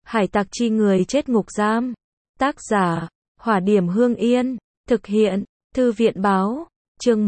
Hải tặc chi người chết ngục giam. Tác giả, Hỏa Điểm Hương Yên. Thực hiện, Thư viện Báo. Chương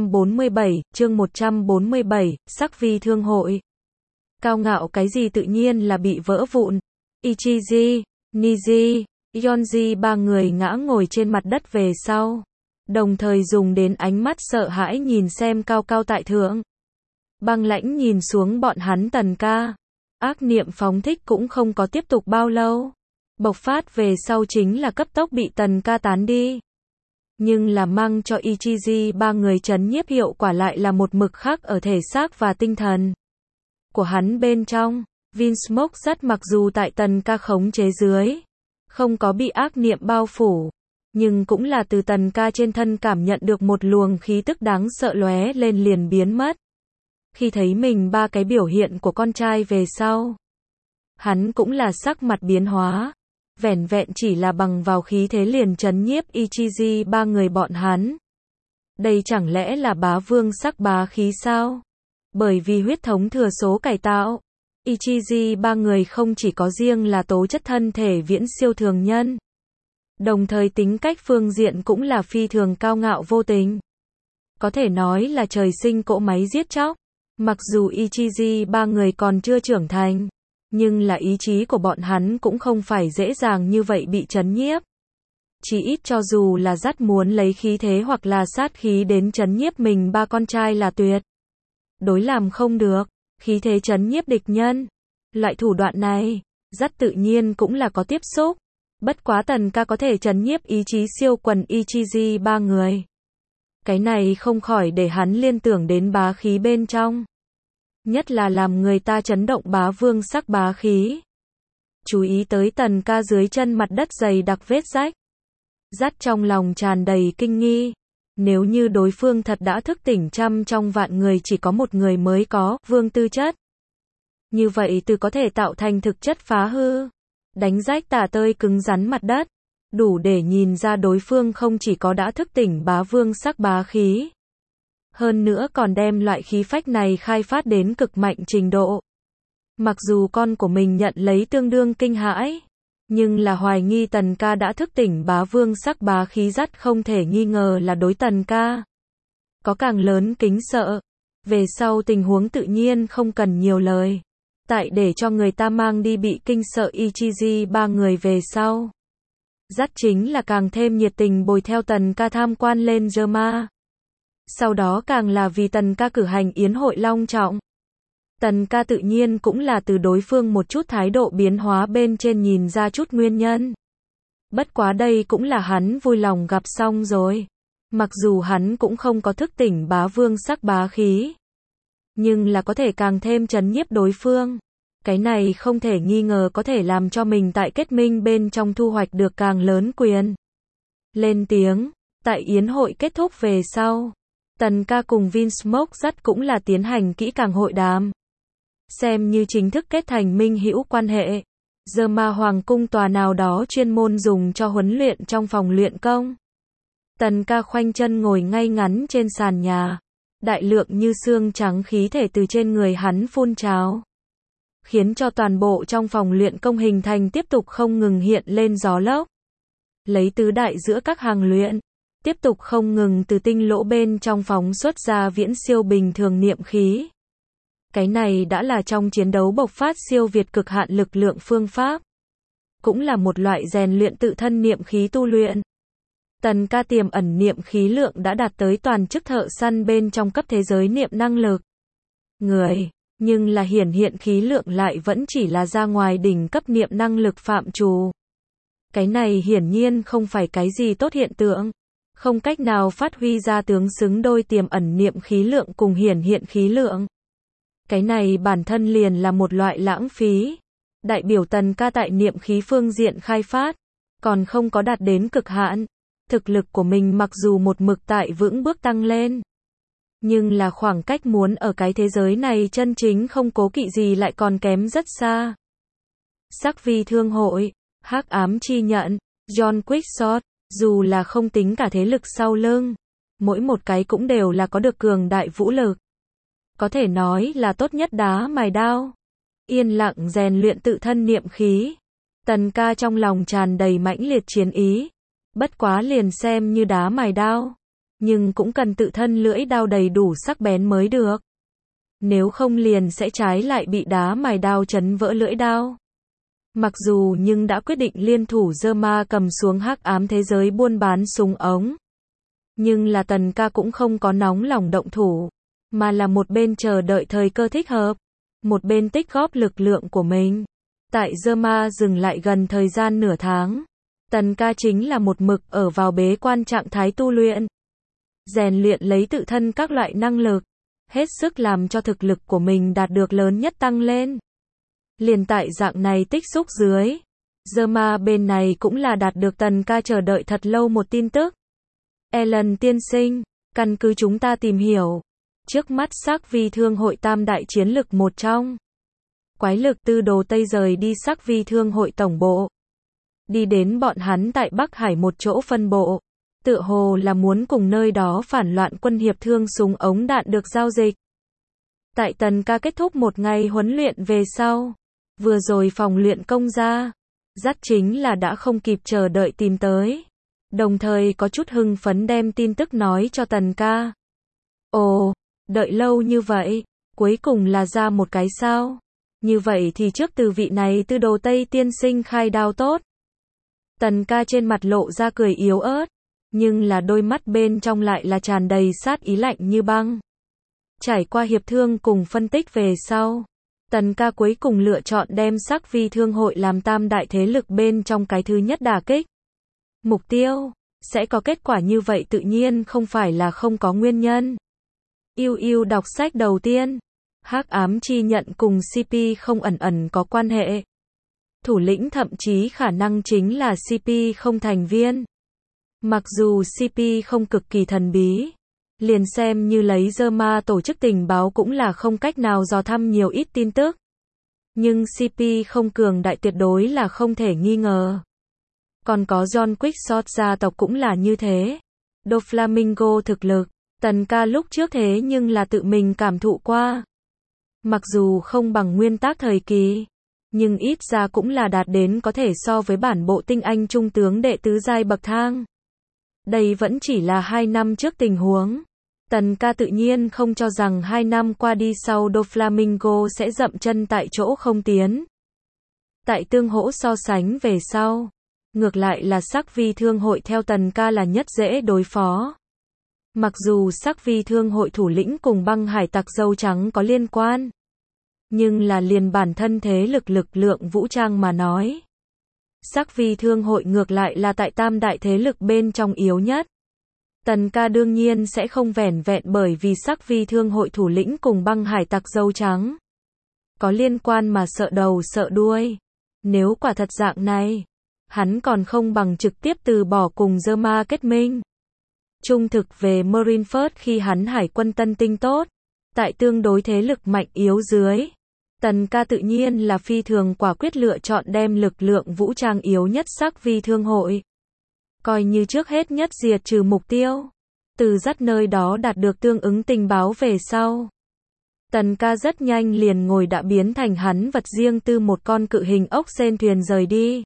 147, Sắc Vi Thương Hội. Cao ngạo cái gì tự nhiên là bị vỡ vụn. Ichiji, Niji, Yonji ba người ngã ngồi trên mặt đất về sau. Đồng thời dùng đến ánh mắt sợ hãi nhìn xem cao cao tại thượng. Băng lãnh nhìn xuống bọn hắn Tần ca. Ác niệm phóng thích cũng không có tiếp tục bao lâu. Bộc phát về sau chính là cấp tốc bị Tần ca tán đi. Nhưng là mang cho Ichiji ba người trấn nhiếp hiệu quả lại là một mực khác ở thể xác và tinh thần của hắn bên trong. Vinsmoke rất mặc dù tại Tần ca khống chế dưới, không có bị ác niệm bao phủ, nhưng cũng là từ Tần ca trên thân cảm nhận được một luồng khí tức đáng sợ lóe lên liền biến mất. Khi thấy mình ba cái biểu hiện của con trai về sau, hắn cũng là sắc mặt biến hóa. Vẻn vẹn chỉ là bằng vào khí thế liền trấn nhiếp Ichiji ba người bọn hắn. Đây chẳng lẽ là bá vương sắc bá khí sao? Bởi vì huyết thống thừa số cải tạo, Ichiji ba người không chỉ có riêng là tố chất thân thể viễn siêu thường nhân, đồng thời tính cách phương diện cũng là phi thường cao ngạo vô tình. Có thể nói là trời sinh cỗ máy giết chóc. Mặc dù Ichiji ba người còn chưa trưởng thành, nhưng là ý chí của bọn hắn cũng không phải dễ dàng như vậy bị trấn nhiếp. Chỉ ít cho dù là dắt muốn lấy khí thế hoặc là sát khí đến trấn nhiếp mình ba con trai là tuyệt đối làm không được. Khí thế trấn nhiếp địch nhân, loại thủ đoạn này, rất tự nhiên cũng là có tiếp xúc. Bất quá Tần ca có thể trấn nhiếp ý chí siêu quần Ichiji ba người. Cái này không khỏi để hắn liên tưởng đến bá khí bên trong. Nhất là làm người ta chấn động bá vương sắc bá khí. Chú ý tới Tần ca dưới chân mặt đất dày đặc vết rách. Dắt trong lòng tràn đầy kinh nghi. Nếu như đối phương thật đã thức tỉnh trăm trong vạn người chỉ có một người mới có vương tư chất, như vậy từ có thể tạo thành thực chất phá hư, đánh rách tả tơi cứng rắn mặt đất, đủ để nhìn ra đối phương không chỉ có đã thức tỉnh bá vương sắc bá khí, hơn nữa còn đem loại khí phách này khai phát đến cực mạnh trình độ. Mặc dù con của mình nhận lấy tương đương kinh hãi, nhưng là hoài nghi Tần ca đã thức tỉnh bá vương sắc bá khí dắt không thể nghi ngờ là đối Tần ca có càng lớn kính sợ. Về sau tình huống tự nhiên không cần nhiều lời. Tại để cho người ta mang đi bị kinh sợ Ichiji ba người về sau, dắt chính là càng thêm nhiệt tình bồi theo Tần ca tham quan lên Germa. Sau đó càng là vì Tần ca cử hành yến hội long trọng. Tần ca tự nhiên cũng là từ đối phương một chút thái độ biến hóa bên trên nhìn ra chút nguyên nhân. Bất quá đây cũng là hắn vui lòng gặp xong rồi. Mặc dù hắn cũng không có thức tỉnh bá vương sắc bá khí, nhưng là có thể càng thêm trấn nhiếp đối phương. Cái này không thể nghi ngờ có thể làm cho mình tại kết minh bên trong thu hoạch được càng lớn quyền. Lên tiếng, tại yến hội kết thúc về sau, Tần ca cùng Vinsmoke dắt cũng là tiến hành kỹ càng hội đàm. Xem như chính thức kết thành minh hữu quan hệ. Germa Hoàng cung tòa nào đó chuyên môn dùng cho huấn luyện trong phòng luyện công. Tần ca khoanh chân ngồi ngay ngắn trên sàn nhà. Đại lượng như xương trắng khí thể từ trên người hắn phun trào, khiến cho toàn bộ trong phòng luyện công hình thành tiếp tục không ngừng hiện lên gió lốc. Lấy tứ đại giữa các hàng luyện, tiếp tục không ngừng từ tinh lỗ bên trong phóng xuất ra viễn siêu bình thường niệm khí. Cái này đã là trong chiến đấu bộc phát siêu việt cực hạn lực lượng phương pháp. Cũng là một loại rèn luyện tự thân niệm khí tu luyện. Tần ca tiềm ẩn niệm khí lượng đã đạt tới toàn chức thợ săn bên trong cấp thế giới niệm năng lực người, nhưng là hiện khí lượng lại vẫn chỉ là ra ngoài đỉnh cấp niệm năng lực phạm trù. Cái này hiển nhiên không phải cái gì tốt hiện tượng, không cách nào phát huy ra tướng xứng đôi tiềm ẩn niệm khí lượng cùng hiện khí lượng. Cái này bản thân liền là một loại lãng phí. Đại biểu Tần ca tại niệm khí phương diện khai phát còn không có đạt đến cực hạn. Thực lực của mình mặc dù một mực tại vững bước tăng lên, nhưng là khoảng cách muốn ở cái thế giới này chân chính không cố kỵ gì lại còn kém rất xa. Sắc Vi Thương Hội, Hắc Ám Chi Nhận, John Quickshot, dù là không tính cả thế lực sau lưng, mỗi một cái cũng đều là có được cường đại vũ lực. Có thể nói là tốt nhất đá mài đao. Yên lặng rèn luyện tự thân niệm khí. Tần ca trong lòng tràn đầy mãnh liệt chiến ý. Bất quá liền xem như đá mài đao, nhưng cũng cần tự thân lưỡi đao đầy đủ sắc bén mới được. Nếu không liền sẽ trái lại bị đá mài đao chấn vỡ lưỡi đao. Mặc dù nhưng đã quyết định liên thủ Zerma cầm xuống hắc ám thế giới buôn bán súng ống. Nhưng là Tần ca cũng không có nóng lòng động thủ, mà là một bên chờ đợi thời cơ thích hợp, một bên tích góp lực lượng của mình. Tại Zerma dừng lại gần thời gian nửa tháng, Tần ca chính là một mực ở vào bế quan trạng thái tu luyện. Rèn luyện lấy tự thân các loại năng lực, hết sức làm cho thực lực của mình đạt được lớn nhất tăng lên. Liền tại dạng này tích xúc dưới, Zerma bên này cũng là đạt được Tần ca chờ đợi thật lâu một tin tức. Ellen tiên sinh, căn cứ chúng ta tìm hiểu, trước mắt Sắc Vi Thương hội tam đại chiến lực một trong. Quái lực tư đồ Tây rời đi Sắc Vi Thương hội tổng bộ. Đi đến bọn hắn tại Bắc Hải một chỗ phân bộ. Tựa hồ là muốn cùng nơi đó phản loạn quân hiệp thương súng ống đạn được giao dịch. Tại Tần ca kết thúc một ngày huấn luyện về sau, vừa rồi phòng luyện công ra, dắt chính là đã không kịp chờ đợi tìm tới. Đồng thời có chút hưng phấn đem tin tức nói cho Tần ca. Ồ, đợi lâu như vậy, cuối cùng là ra một cái sao? Như vậy thì trước từ vị này tư đồ Tây tiên sinh khai đao tốt. Tần ca trên mặt lộ ra cười yếu ớt, nhưng là đôi mắt bên trong lại là tràn đầy sát ý lạnh như băng. Trải qua hiệp thương cùng phân tích về sau, Tần ca cuối cùng lựa chọn đem Sắc Vi Thương hội làm tam đại thế lực bên trong cái thứ nhất đả kích. Mục tiêu sẽ có kết quả như vậy tự nhiên không phải là không có nguyên nhân. Yêu đọc sách đầu tiên, hắc ám chi nhận cùng CP không ẩn ẩn có quan hệ. Thủ lĩnh thậm chí khả năng chính là CP không thành viên. Mặc dù CP không cực kỳ thần bí, liền xem như lấy Zerma tổ chức tình báo cũng là không cách nào dò thăm nhiều ít tin tức. Nhưng CP không cường đại tuyệt đối là không thể nghi ngờ. Còn có John Quickshot gia tộc cũng là như thế. Doflamingo thực lực, Tần ca lúc trước thế nhưng là tự mình cảm thụ qua. Mặc dù không bằng nguyên tác thời kỳ, nhưng ít ra cũng là đạt đến có thể so với bản bộ tinh anh trung tướng đệ tứ giai bậc thang. Đây vẫn chỉ là 2 năm trước tình huống. Tần ca tự nhiên không cho rằng 2 năm qua đi sau Doflamingo sẽ dậm chân tại chỗ không tiến. Tại tương hỗ so sánh về sau, ngược lại là Sắc Vi Thương hội theo Tần ca là nhất dễ đối phó. Mặc dù Sắc Vi Thương hội thủ lĩnh cùng băng hải tặc dâu trắng có liên quan, nhưng là liền bản thân thế lực lượng vũ trang mà nói. Sắc Vi Thương hội ngược lại là tại tam đại thế lực bên trong yếu nhất. Tần ca đương nhiên sẽ không vẻn vẹn bởi vì Sắc Vi Thương hội thủ lĩnh cùng băng hải tặc dâu trắng có liên quan mà sợ đầu sợ đuôi. Nếu quả thật dạng này, hắn còn không bằng trực tiếp từ bỏ cùng Zerma kết minh. Trung thực về Marineford khi hắn hải quân tân tinh tốt, tại tương đối thế lực mạnh yếu dưới, Tần ca tự nhiên là phi thường quả quyết lựa chọn đem lực lượng vũ trang yếu nhất Sắc Vi Thương hội. Coi như trước hết nhất diệt trừ mục tiêu. Từ dắt nơi đó đạt được tương ứng tình báo về sau. Tần ca rất nhanh liền ngồi đã biến thành hắn vật riêng tư một con cự hình ốc sên thuyền rời đi.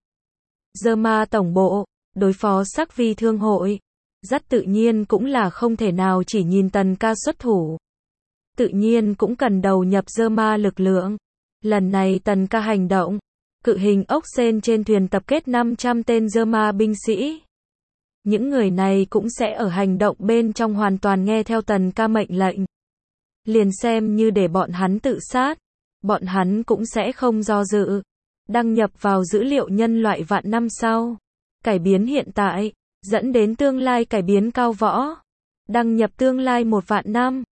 Zerma tổng bộ, đối phó Sắc Vi Thương hội. Dắt tự nhiên cũng là không thể nào chỉ nhìn Tần ca xuất thủ. Tự nhiên cũng cần đầu nhập Zerma lực lượng. Lần này Tần ca hành động, cự hình ốc sên trên thuyền tập kết 500 tên Zerma binh sĩ. Những người này cũng sẽ ở hành động bên trong hoàn toàn nghe theo Tần ca mệnh lệnh. Liền xem như để bọn hắn tự sát, bọn hắn cũng sẽ không do dự. Đăng nhập vào dữ liệu nhân loại vạn năm sau. Cải biến hiện tại, dẫn đến tương lai cải biến cao võ. Đăng nhập tương lai 1 vạn năm.